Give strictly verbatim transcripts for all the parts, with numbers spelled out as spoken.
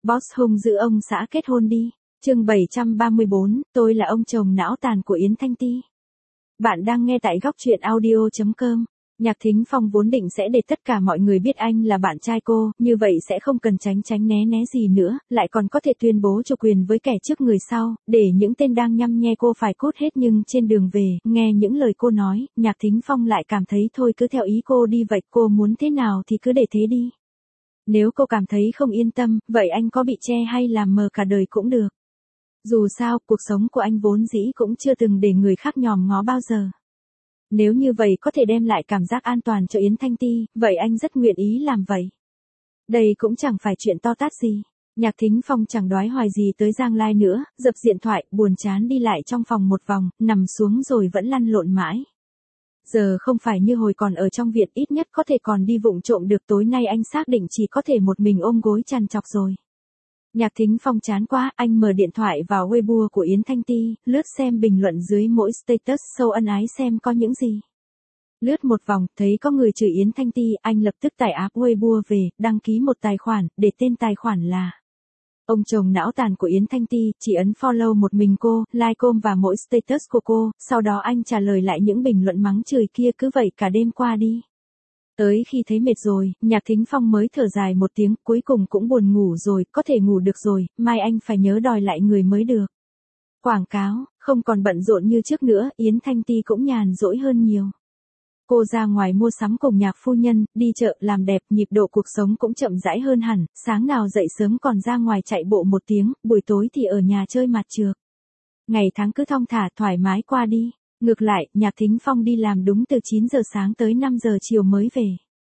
Boss hung giữ ông xã kết hôn đi. Chương bảy trăm ba mươi bốn, tôi là ông chồng não tàn của Yến Thanh Ti. Bạn đang nghe tại góc truyện audio chấm com. Nhạc Thính Phong vốn định sẽ để tất cả mọi người biết anh là bạn trai cô, như vậy sẽ không cần tránh tránh né né gì nữa, lại còn có thể tuyên bố chủ quyền với kẻ trước người sau, để những tên đang nhăm nhe cô phải cút hết. Nhưng trên đường về, nghe những lời cô nói, Nhạc Thính Phong lại cảm thấy thôi cứ theo ý cô đi vậy, cô muốn thế nào thì cứ để thế đi. Nếu cô cảm thấy không yên tâm, vậy anh có bị che hay làm mờ cả đời cũng được. Dù sao, cuộc sống của anh vốn dĩ cũng chưa từng để người khác nhòm ngó bao giờ. Nếu như vậy có thể đem lại cảm giác an toàn cho Yến Thanh Ti, vậy anh rất nguyện ý làm vậy. Đây cũng chẳng phải chuyện to tát gì. Nhạc Thính Phong chẳng đoái hoài gì tới Giang Lai nữa, dập điện thoại, buồn chán đi lại trong phòng một vòng, nằm xuống rồi vẫn lăn lộn mãi. Giờ không phải như hồi còn ở trong viện, ít nhất có thể còn đi vụng trộm được. Tối nay anh xác định chỉ có thể một mình ôm gối trằn trọc rồi. Nhạc Thính Phong chán quá, anh mở điện thoại vào Weibo của Yến Thanh Ti, lướt xem bình luận dưới mỗi status sâu ân ái xem có những gì. Lướt một vòng, thấy có người chửi Yến Thanh Ti, anh lập tức tải app Weibo về, đăng ký một tài khoản, để tên tài khoản là ông chồng não tàn của Yến Thanh Ti, chỉ ấn follow một mình cô, like com và mỗi status của cô, sau đó anh trả lời lại những bình luận mắng chửi kia, cứ vậy cả đêm qua đi. Tới khi thấy mệt rồi, Nhạc Thính Phong mới thở dài một tiếng, cuối cùng cũng buồn ngủ rồi, có thể ngủ được rồi, mai anh phải nhớ đòi lại người mới được. Quảng cáo, không còn bận rộn như trước nữa, Yến Thanh Ti cũng nhàn rỗi hơn nhiều. Cô ra ngoài mua sắm cùng Nhạc phu nhân, đi chợ, làm đẹp, nhịp độ cuộc sống cũng chậm rãi hơn hẳn, sáng nào dậy sớm còn ra ngoài chạy bộ một tiếng, buổi tối thì ở nhà chơi mặt trược. Ngày tháng cứ thong thả thoải mái qua đi. Ngược lại, Nhạc Thính Phong đi làm đúng từ chín giờ sáng tới năm giờ chiều mới về.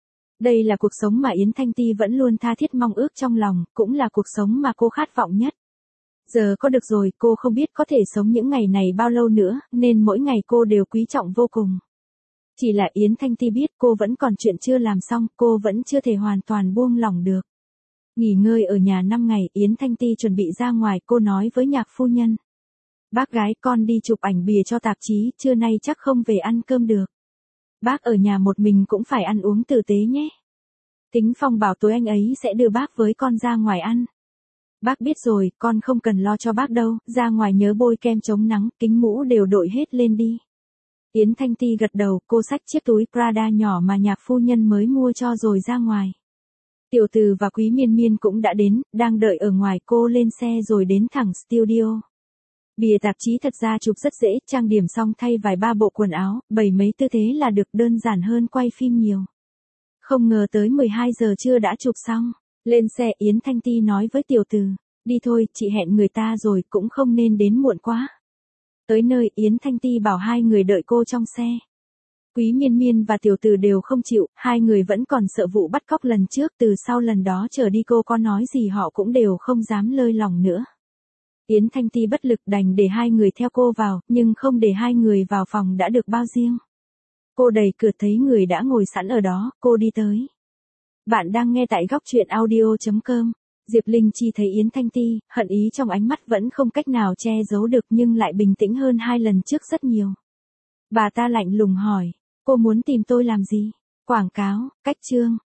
Đây là cuộc sống mà Yến Thanh Ti vẫn luôn tha thiết mong ước trong lòng, cũng là cuộc sống mà cô khát vọng nhất. Giờ có được rồi, cô không biết có thể sống những ngày này bao lâu nữa, nên mỗi ngày cô đều quý trọng vô cùng. Chỉ là Yến Thanh Ti biết cô vẫn còn chuyện chưa làm xong, cô vẫn chưa thể hoàn toàn buông lỏng được. Nghỉ ngơi ở nhà năm ngày, Yến Thanh Ti chuẩn bị ra ngoài, cô nói với Nhạc phu nhân. Bác gái, con đi chụp ảnh bìa cho tạp chí, trưa nay chắc không về ăn cơm được. Bác ở nhà một mình cũng phải ăn uống tử tế nhé. Thính Phong bảo tối anh ấy sẽ đưa bác với con ra ngoài ăn. Bác biết rồi, con không cần lo cho bác đâu, ra ngoài nhớ bôi kem chống nắng, kính mũ đều đội hết lên đi. Yến Thanh Ti gật đầu, cô xách chiếc túi Prada nhỏ mà Nhạc phu nhân mới mua cho rồi ra ngoài. Tiểu Từ và Quý Miên Miên cũng đã đến, đang đợi ở ngoài, cô lên xe rồi đến thẳng studio. Bìa tạp chí thật ra chụp rất dễ, trang điểm xong thay vài ba bộ quần áo, bày mấy tư thế là được, đơn giản hơn quay phim nhiều. Không ngờ tới mười hai giờ trưa đã chụp xong. Lên xe, Yến Thanh Ti nói với Tiểu Từ, đi thôi, chị hẹn người ta rồi, cũng không nên đến muộn quá. Tới nơi, Yến Thanh Ti bảo hai người đợi cô trong xe. Quý Miên Miên và Tiểu Từ đều không chịu, hai người vẫn còn sợ vụ bắt cóc lần trước, từ sau lần đó trở đi cô có nói gì họ cũng đều không dám lơi lòng nữa. Yến Thanh Ti bất lực đành để hai người theo cô vào, nhưng không để hai người vào phòng đã được bao riêng. Cô đẩy cửa thấy người đã ngồi sẵn ở đó, cô đi tới. Bạn đang nghe tại góc truyện audio chấm com. Diệp Linh Chi thấy Yến Thanh Ti, hận ý trong ánh mắt vẫn không cách nào che giấu được nhưng lại bình tĩnh hơn hai lần trước rất nhiều. Bà ta lạnh lùng hỏi, cô muốn tìm tôi làm gì? Quảng cáo, cách chương.